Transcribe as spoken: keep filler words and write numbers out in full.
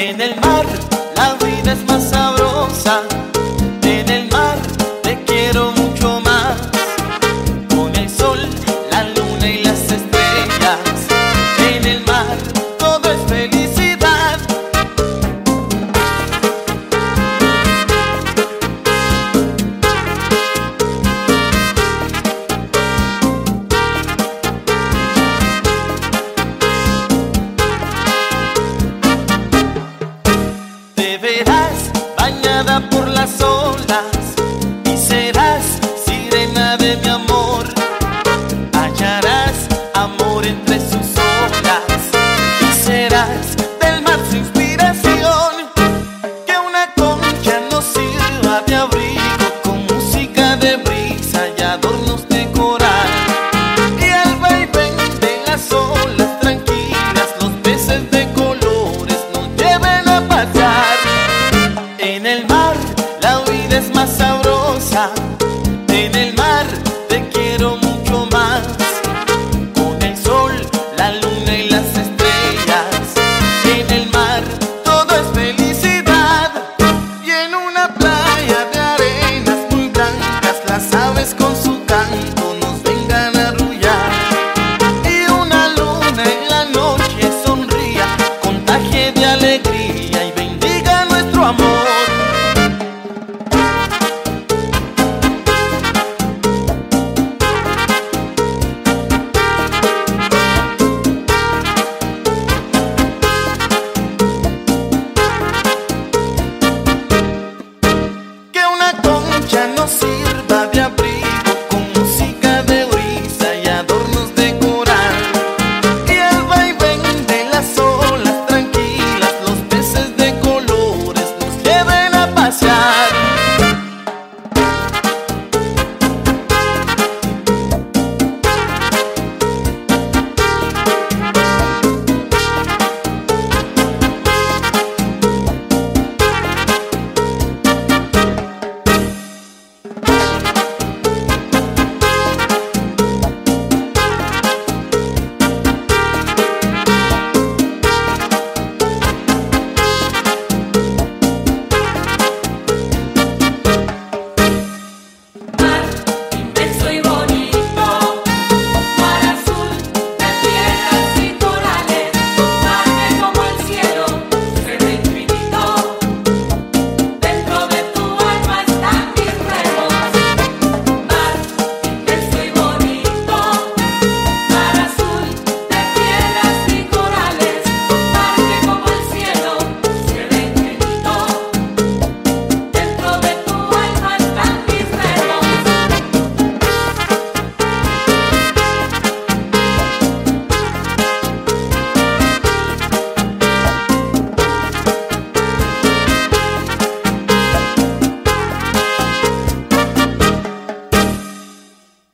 En el mar la vida es más sabrosa, en el mar te quiero mucho más. Con el sol, la luna y las estrellas, en el mar todo es felicidad. Te verás bañada por las olas y serás sirena de mi amor. Hallarás amor entre sus olas y serás del mar su inspiración.